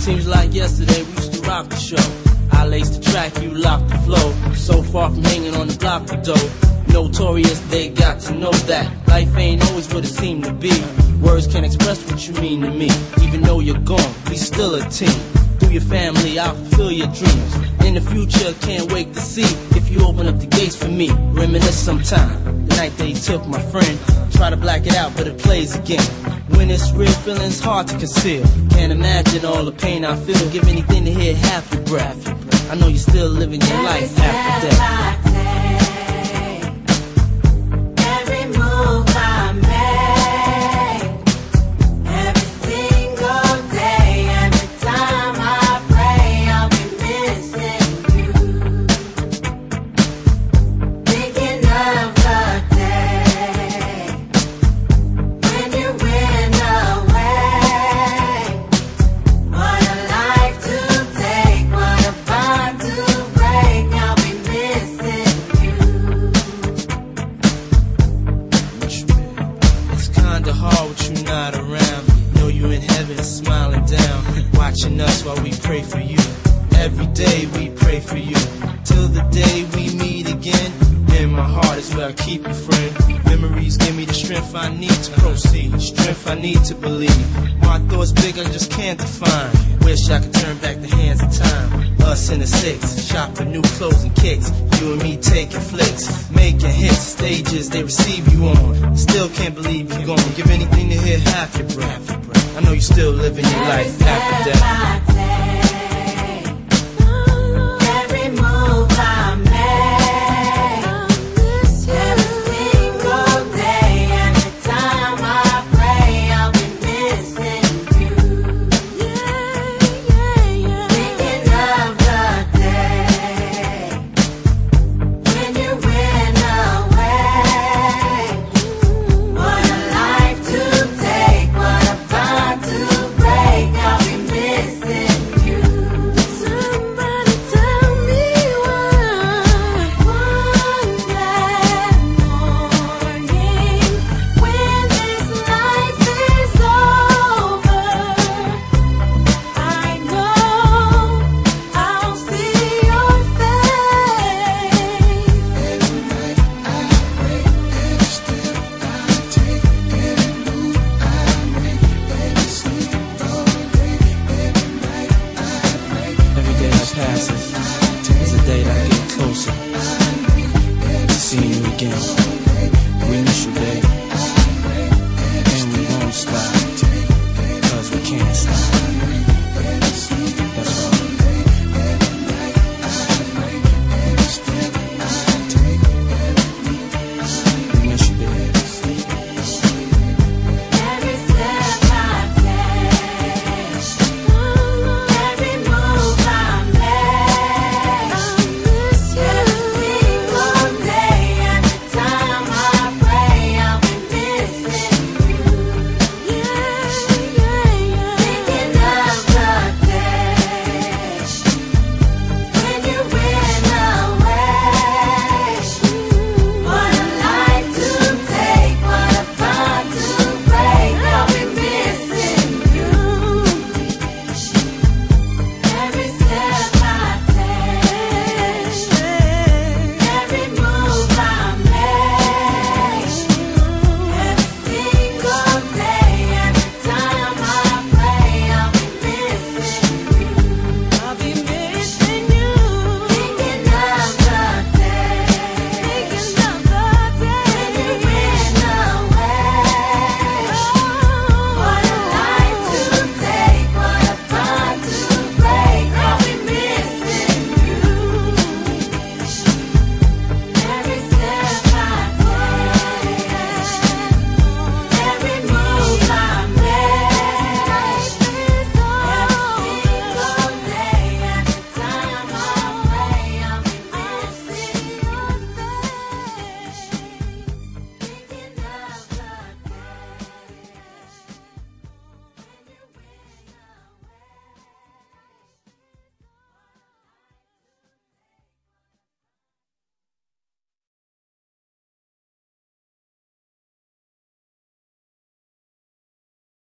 Seems like yesterday we used to rock the show. I laced the track, you locked the flow. So far from hanging on the block of dough. Notorious, they got to know that life ain't always what it seemed to be. Words can't express what you mean to me. Even though you're gone, we still a team. Through your family, I'll fulfill your dreams. In the future, can't wait to see if you open up the gates for me. Reminisce sometime, the night they took my friend. Try to black it out, but it plays again. When it's real, feeling's hard to conceal. Can't imagine all the pain I feel. Give anything to hear half your breath. I know you're still living your life after death. Watching us while we pray for you. Every day we pray for you. Till the day we meet again. In my heart is where I keep you, friend. Memories give me the strength I need to proceed. Strength I need to believe. My thoughts big, I just can't define. Wish I could turn back the hands of time. Us in the six, shop for new clothes and kicks. You and me taking flicks, making hits. Stages they receive you on. Still can't believe you're gone. Give anything to hear half your breath. I know you're still living your life after death.